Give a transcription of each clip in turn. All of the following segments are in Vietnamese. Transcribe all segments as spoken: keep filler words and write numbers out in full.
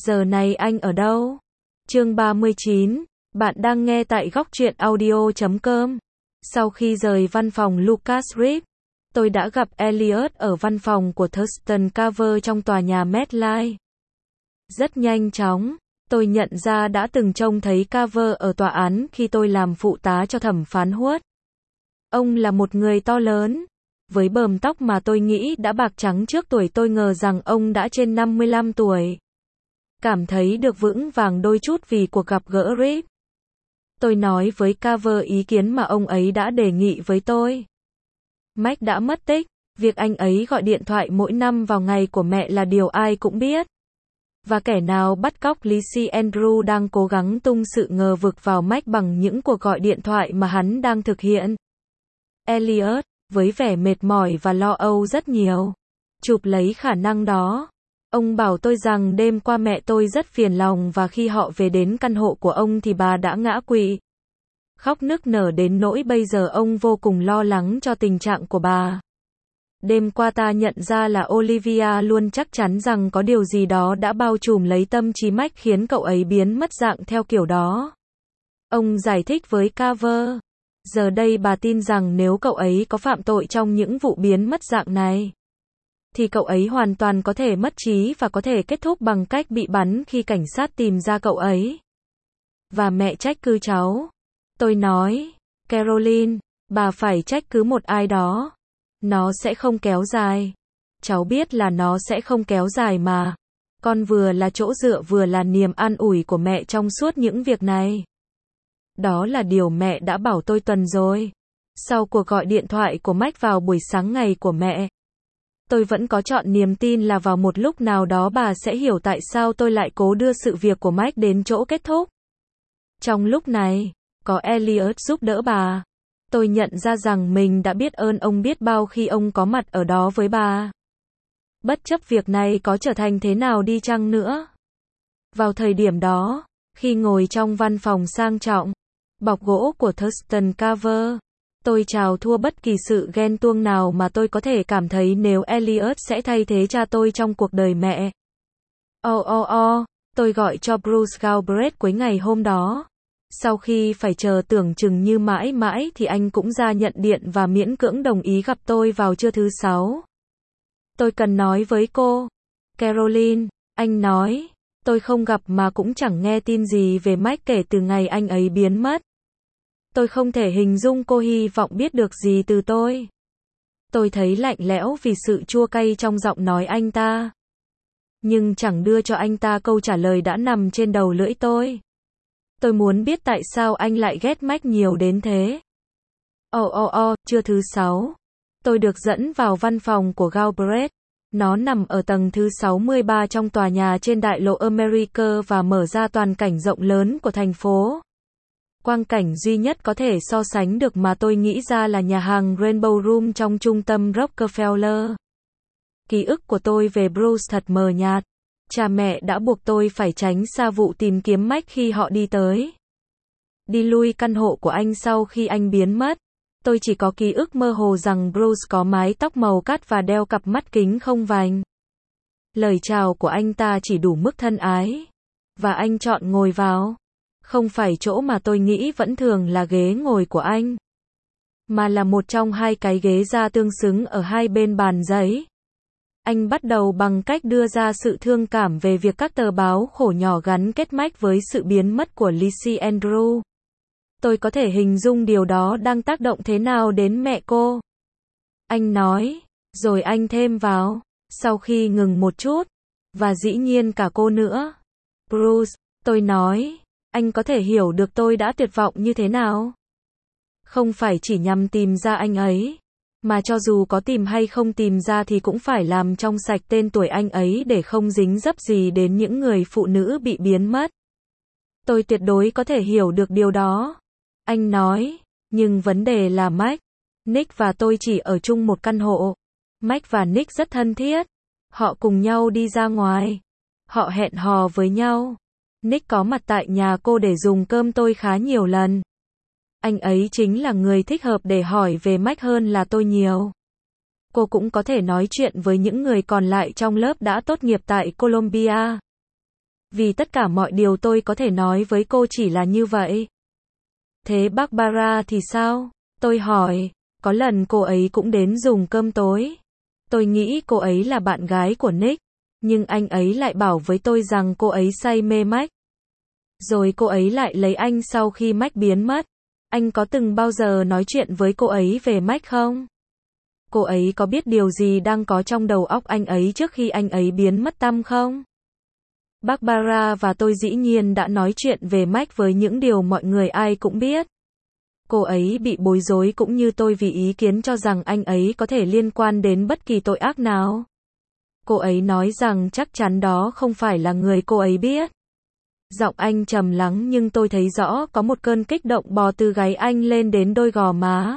Giờ này anh ở đâu? Chương ba mươi chín, bạn đang nghe tại góc truyện audio chấm com. Sau khi rời văn phòng Lucas Reef, tôi đã gặp Elliot ở văn phòng của Thurston Carver trong tòa nhà MetLife. Rất nhanh chóng, tôi nhận ra đã từng trông thấy Carver ở tòa án khi tôi làm phụ tá cho thẩm phán Wood. Ông là một người to lớn, với bờm tóc mà tôi nghĩ đã bạc trắng trước tuổi tôi ngờ rằng ông đã trên năm mươi lăm tuổi. Cảm thấy được vững vàng đôi chút vì cuộc gặp gỡ Reef. Tôi nói với Carver ý kiến mà ông ấy đã đề nghị với tôi. Mike đã mất tích, việc anh ấy gọi điện thoại mỗi năm vào ngày của mẹ là điều ai cũng biết. Và kẻ nào bắt cóc Lizzie Andrew đang cố gắng tung sự ngờ vực vào Mike bằng những cuộc gọi điện thoại mà hắn đang thực hiện. Elliot, với vẻ mệt mỏi và lo âu rất nhiều, chụp lấy khả năng đó. Ông bảo tôi rằng đêm qua mẹ tôi rất phiền lòng và khi họ về đến căn hộ của ông thì bà đã ngã quỵ. Khóc nức nở đến nỗi bây giờ ông vô cùng lo lắng cho tình trạng của bà. Đêm qua ta nhận ra là Olivia luôn chắc chắn rằng có điều gì đó đã bao trùm lấy tâm trí Mike khiến cậu ấy biến mất dạng theo kiểu đó. Ông giải thích với Carver. Giờ đây bà tin rằng nếu cậu ấy có phạm tội trong những vụ biến mất dạng này, thì cậu ấy hoàn toàn có thể mất trí và có thể kết thúc bằng cách bị bắn khi cảnh sát tìm ra cậu ấy. Và mẹ trách cứ cháu. Tôi nói, Caroline, bà phải trách cứ một ai đó. Nó sẽ không kéo dài. Cháu biết là nó sẽ không kéo dài mà. Con vừa là chỗ dựa vừa là niềm an ủi của mẹ trong suốt những việc này. Đó là điều mẹ đã bảo tôi tuần rồi. Sau cuộc gọi điện thoại của Mike vào buổi sáng ngày của mẹ, tôi vẫn có trọn niềm tin là vào một lúc nào đó bà sẽ hiểu tại sao tôi lại cố đưa sự việc của Mike đến chỗ kết thúc. Trong lúc này, có Elliot giúp đỡ bà. Tôi nhận ra rằng mình đã biết ơn ông biết bao khi ông có mặt ở đó với bà. Bất chấp việc này có trở thành thế nào đi chăng nữa. Vào thời điểm đó, khi ngồi trong văn phòng sang trọng, bọc gỗ của Thurston Carver, tôi chào thua bất kỳ sự ghen tuông nào mà tôi có thể cảm thấy nếu Elliot sẽ thay thế cha tôi trong cuộc đời mẹ. Oh oh oh, tôi gọi cho Bruce Galbraith cuối ngày hôm đó. Sau khi phải chờ tưởng chừng như mãi mãi thì anh cũng ra nhận điện và miễn cưỡng đồng ý gặp tôi vào trưa thứ sáu. Tôi cần nói với cô. Caroline, anh nói, tôi không gặp mà cũng chẳng nghe tin gì về Mike kể từ ngày anh ấy biến mất. Tôi không thể hình dung cô hy vọng biết được gì từ tôi. Tôi thấy lạnh lẽo vì sự chua cay trong giọng nói anh ta. Nhưng chẳng đưa cho anh ta câu trả lời đã nằm trên đầu lưỡi tôi. Tôi muốn biết tại sao anh lại ghét Mike nhiều đến thế. Oh oh oh, trưa thứ sáu. Tôi được dẫn vào văn phòng của Galbraith. Nó nằm ở tầng thứ sáu mươi ba trong tòa nhà trên đại lộ America và mở ra toàn cảnh rộng lớn của thành phố. Quang cảnh duy nhất có thể so sánh được mà tôi nghĩ ra là nhà hàng Rainbow Room trong trung tâm Rockefeller. Ký ức của tôi về Bruce thật mờ nhạt. Cha mẹ đã buộc tôi phải tránh xa vụ tìm kiếm Mike khi họ đi tới. Đi lui căn hộ của anh sau khi anh biến mất. Tôi chỉ có ký ức mơ hồ rằng Bruce có mái tóc màu cát và đeo cặp mắt kính không vành. Lời chào của anh ta chỉ đủ mức thân ái. Và anh chọn ngồi vào. Không phải chỗ mà tôi nghĩ vẫn thường là ghế ngồi của anh. Mà là một trong hai cái ghế da tương xứng ở hai bên bàn giấy. Anh bắt đầu bằng cách đưa ra sự thương cảm về việc các tờ báo khổ nhỏ gắn kết Mike với sự biến mất của Lizzie Andrew. Tôi có thể hình dung điều đó đang tác động thế nào đến mẹ cô. Anh nói, rồi anh thêm vào, sau khi ngừng một chút, và dĩ nhiên cả cô nữa. Bruce, tôi nói, anh có thể hiểu được tôi đã tuyệt vọng như thế nào. Không phải chỉ nhằm tìm ra anh ấy, mà cho dù có tìm hay không tìm ra thì cũng phải làm trong sạch tên tuổi anh ấy để không dính dấp gì đến những người phụ nữ bị biến mất. Tôi tuyệt đối có thể hiểu được điều đó. Anh nói, nhưng vấn đề là Mike, Nick và tôi chỉ ở chung một căn hộ. Mike và Nick rất thân thiết. Họ cùng nhau đi ra ngoài. Họ hẹn hò với nhau. Nick có mặt tại nhà cô để dùng cơm tôi khá nhiều lần. Anh ấy chính là người thích hợp để hỏi về Mike hơn là tôi nhiều. Cô cũng có thể nói chuyện với những người còn lại trong lớp đã tốt nghiệp tại Columbia. Vì tất cả mọi điều tôi có thể nói với cô chỉ là như vậy. Thế Barbara thì sao? Tôi hỏi, có lần cô ấy cũng đến dùng cơm tối. Tôi nghĩ cô ấy là bạn gái của Nick, nhưng anh ấy lại bảo với tôi rằng cô ấy say mê Mac. Rồi cô ấy lại lấy anh sau khi Mac biến mất. Anh có từng bao giờ nói chuyện với cô ấy về Mac không? Cô ấy có biết điều gì đang có trong đầu óc anh ấy trước khi anh ấy biến mất tăm không? Barbara và tôi dĩ nhiên đã nói chuyện về Mac với những điều mọi người ai cũng biết. Cô ấy bị bối rối cũng như tôi vì ý kiến cho rằng anh ấy có thể liên quan đến bất kỳ tội ác nào. Cô ấy nói rằng chắc chắn đó không phải là người cô ấy biết. Giọng anh trầm lắng nhưng tôi thấy rõ có một cơn kích động bò từ gáy anh lên đến đôi gò má.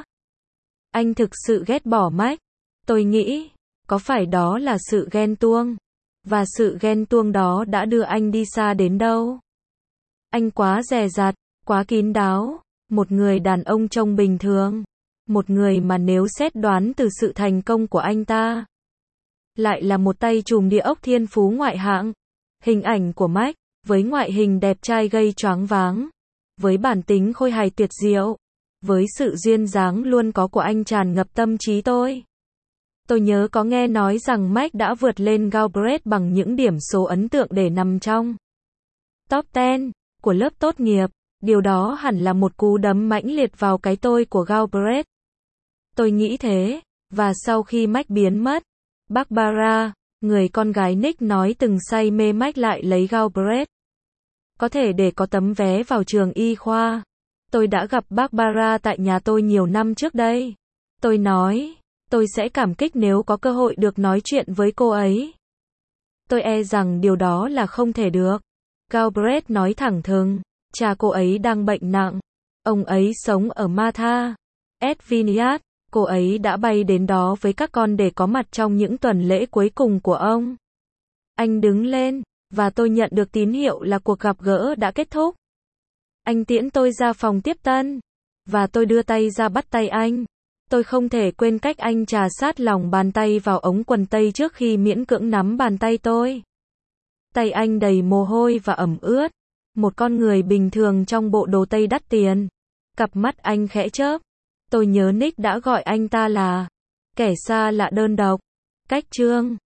Anh thực sự ghét bỏ Mac. Tôi nghĩ, có phải đó là sự ghen tuông? Và sự ghen tuông đó đã đưa anh đi xa đến đâu? Anh quá dè dặt, quá kín đáo, một người đàn ông trông bình thường, một người mà nếu xét đoán từ sự thành công của anh ta, lại là một tay trùm địa ốc thiên phú ngoại hạng. Hình ảnh của Mac, với ngoại hình đẹp trai gây choáng váng, với bản tính khôi hài tuyệt diệu, với sự duyên dáng luôn có của anh tràn ngập tâm trí tôi. Tôi nhớ có nghe nói rằng Mac đã vượt lên Galbraith bằng những điểm số ấn tượng để nằm trong top mười của lớp tốt nghiệp. Điều đó hẳn là một cú đấm mãnh liệt vào cái tôi của Galbraith. Tôi nghĩ thế, và sau khi Mac biến mất, Barbara, người con gái Nick nói từng say mê Mac lại lấy Galbraith. Có thể để có tấm vé vào trường y khoa. Tôi đã gặp Barbara tại nhà tôi nhiều năm trước đây. Tôi nói, tôi sẽ cảm kích nếu có cơ hội được nói chuyện với cô ấy. Tôi e rằng điều đó là không thể được. Galbraith nói thẳng thừng, cha cô ấy đang bệnh nặng. Ông ấy sống ở Martha Vineyard. Cô ấy đã bay đến đó với các con để có mặt trong những tuần lễ cuối cùng của ông. Anh đứng lên, và tôi nhận được tín hiệu là cuộc gặp gỡ đã kết thúc. Anh tiễn tôi ra phòng tiếp tân, và tôi đưa tay ra bắt tay anh. Tôi không thể quên cách anh trà sát lòng bàn tay vào ống quần tây trước khi miễn cưỡng nắm bàn tay tôi. Tay anh đầy mồ hôi và ẩm ướt. Một con người bình thường trong bộ đồ tây đắt tiền. Cặp mắt anh khẽ chớp. Tôi nhớ Nick đã gọi anh ta là kẻ xa lạ đơn độc. Cách chương